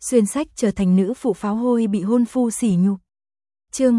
xuyên sách trở thành nữ phụ pháo hôi bị hôn phu sỉ nhục. Chương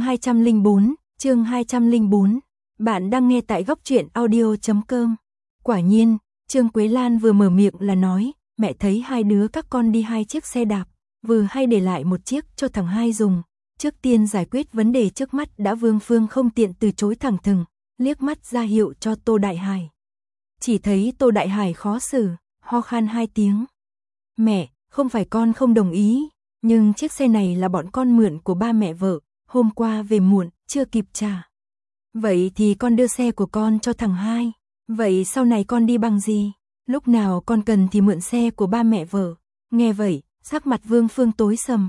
204, bạn đang nghe tại góc truyện audio.com. Quả nhiên, Trương Quế Lan vừa mở miệng là nói, mẹ thấy hai đứa các con đi hai chiếc xe đạp, vừa hay để lại một chiếc cho thằng hai dùng. Trước tiên giải quyết vấn đề trước mắt đã. Vương Phương không tiện từ chối thẳng thừng, liếc mắt ra hiệu cho Tô Đại Hải. Chỉ thấy Tô Đại Hải khó xử, ho khan hai tiếng. Mẹ, không phải con không đồng ý, nhưng chiếc xe này là bọn con mượn của ba mẹ vợ, hôm qua về muộn, chưa kịp trả. Vậy thì con đưa xe của con cho thằng hai. Vậy sau này con đi bằng gì? Lúc nào con cần thì mượn xe của ba mẹ vợ. Nghe vậy, sắc mặt Vương Phương tối sầm.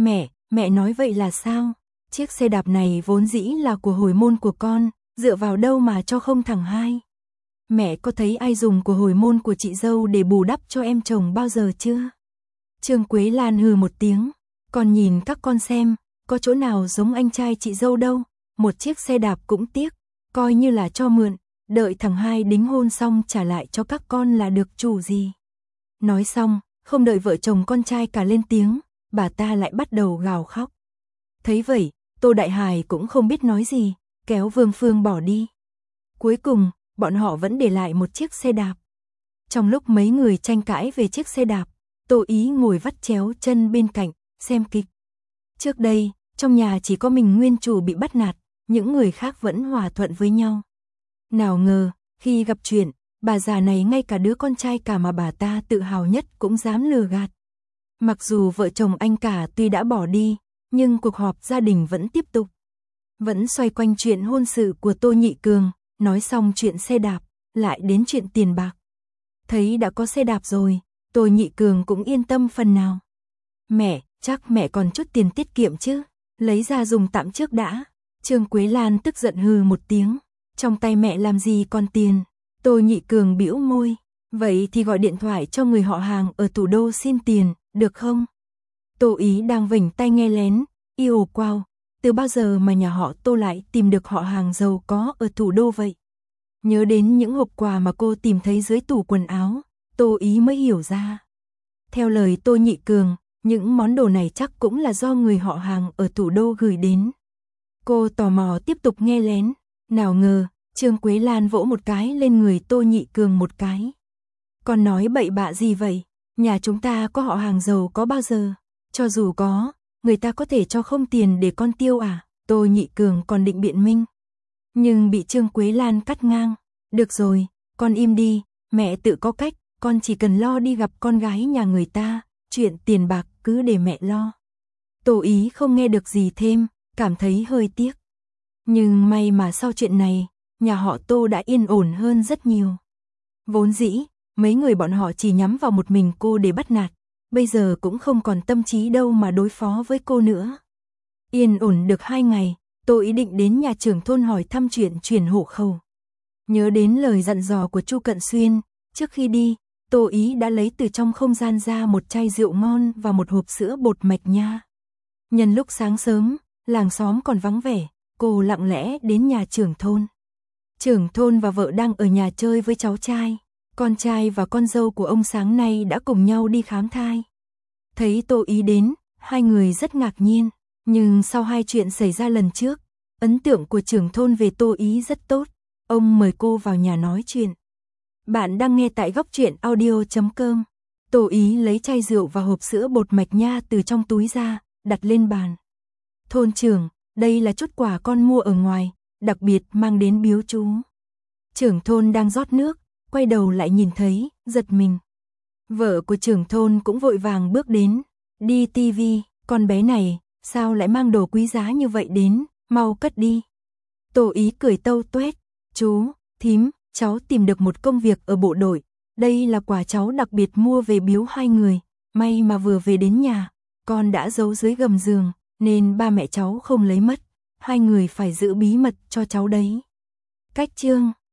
Mẹ nói vậy là sao? Chiếc xe đạp này vốn dĩ là của hồi môn của con, dựa vào đâu mà cho không thằng hai? Mẹ có thấy ai dùng của hồi môn của chị dâu để bù đắp cho em chồng bao giờ chưa? Trương Quế Lan hừ một tiếng. Con nhìn các con xem, có chỗ nào giống anh trai chị dâu đâu. Một chiếc xe đạp cũng tiếc, coi như là cho mượn, đợi thằng hai đính hôn xong trả lại cho các con là được chủ gì. Nói xong, không đợi vợ chồng con trai cả lên tiếng, bà ta lại bắt đầu gào khóc. Thấy vậy, Tô Đại Hải cũng không biết nói gì, kéo Vương Phương bỏ đi. Cuối cùng, bọn họ vẫn để lại một chiếc xe đạp. Trong lúc mấy người tranh cãi về chiếc xe đạp, Tô Ý ngồi vắt chéo chân bên cạnh, xem kịch. Trước đây, trong nhà chỉ có mình nguyên chủ bị bắt nạt, những người khác vẫn hòa thuận với nhau. Nào ngờ, khi gặp chuyện, bà già này ngay cả đứa con trai cả mà bà ta tự hào nhất cũng dám lừa gạt. Mặc dù vợ chồng anh cả tuy đã bỏ đi, nhưng cuộc họp gia đình vẫn tiếp tục. Vẫn xoay quanh chuyện hôn sự của Tô Nhị Cường, nói xong chuyện xe đạp, lại đến chuyện tiền bạc. Thấy đã có xe đạp rồi, Tô Nhị Cường cũng yên tâm phần nào. Mẹ, chắc mẹ còn chút tiền tiết kiệm chứ, lấy ra dùng tạm trước đã. Trương Quế Lan tức giận hừ một tiếng, trong tay mẹ làm gì còn tiền. Tô Nhị Cường bĩu môi, vậy thì gọi điện thoại cho người họ hàng ở thủ đô xin tiền, được không? Tô Ý đang vểnh tay nghe lén, yêu wow, từ bao giờ mà nhà họ Tô lại tìm được họ hàng giàu có ở thủ đô vậy? Nhớ đến những hộp quà mà cô tìm thấy dưới tủ quần áo, Tô Ý mới hiểu ra. Theo lời Tô Nhị Cường, những món đồ này chắc cũng là do người họ hàng ở thủ đô gửi đến. Cô tò mò tiếp tục nghe lén, nào ngờ, Trương Quế Lan vỗ một cái lên người Tô Nhị Cường một cái. Con nói bậy bạ gì vậy? Nhà chúng ta có họ hàng giàu có bao giờ? Cho dù có, người ta có thể cho không tiền để con tiêu à? Tô Nhị Cường còn định biện minh, nhưng bị Trương Quế Lan cắt ngang. Được rồi, con im đi, mẹ tự có cách, con chỉ cần lo đi gặp con gái nhà người ta, chuyện tiền bạc cứ để mẹ lo. Tô Ý không nghe được gì thêm, cảm thấy hơi tiếc. Nhưng may mà sau chuyện này, nhà họ Tô đã yên ổn hơn rất nhiều. Vốn dĩ, mấy người bọn họ chỉ nhắm vào một mình cô để bắt nạt, bây giờ cũng không còn tâm trí đâu mà đối phó với cô nữa. Yên ổn được 2 ngày, Tô Ý định đến nhà trưởng thôn hỏi thăm chuyện chuyển hộ khẩu. Nhớ đến lời dặn dò của Chu Cận Xuyên, trước khi đi, Tô Ý đã lấy từ trong không gian ra một chai rượu ngon và một hộp sữa bột mạch nha. Nhân lúc sáng sớm, làng xóm còn vắng vẻ, cô lặng lẽ đến nhà trưởng thôn. Trưởng thôn và vợ đang ở nhà chơi với cháu trai. Con trai và con dâu của ông sáng nay đã cùng nhau đi khám thai. Thấy Tô Ý đến, hai người rất ngạc nhiên. Nhưng sau hai chuyện xảy ra lần trước, ấn tượng của trưởng thôn về Tô Ý rất tốt. Ông mời cô vào nhà nói chuyện. Bạn đang nghe tại góc truyện audio.com. Tô Ý lấy chai rượu và hộp sữa bột mạch nha từ trong túi ra, đặt lên bàn. Thôn trưởng, đây là chút quà con mua ở ngoài, đặc biệt mang đến biếu chú. Trưởng thôn đang rót nước, quay đầu lại nhìn thấy, giật mình. Vợ của trưởng thôn cũng vội vàng bước đến. Đi tivi, con bé này, sao lại mang đồ quý giá như vậy đến, mau cất đi. Tô Ý cười tâu tuét, chú, thím, cháu tìm được một công việc ở bộ đội. Đây là quà cháu đặc biệt mua về biếu hai người, may mà vừa về đến nhà, con đã giấu dưới gầm giường, nên ba mẹ cháu không lấy mất. Hai người phải giữ bí mật cho cháu đấy. Cách chương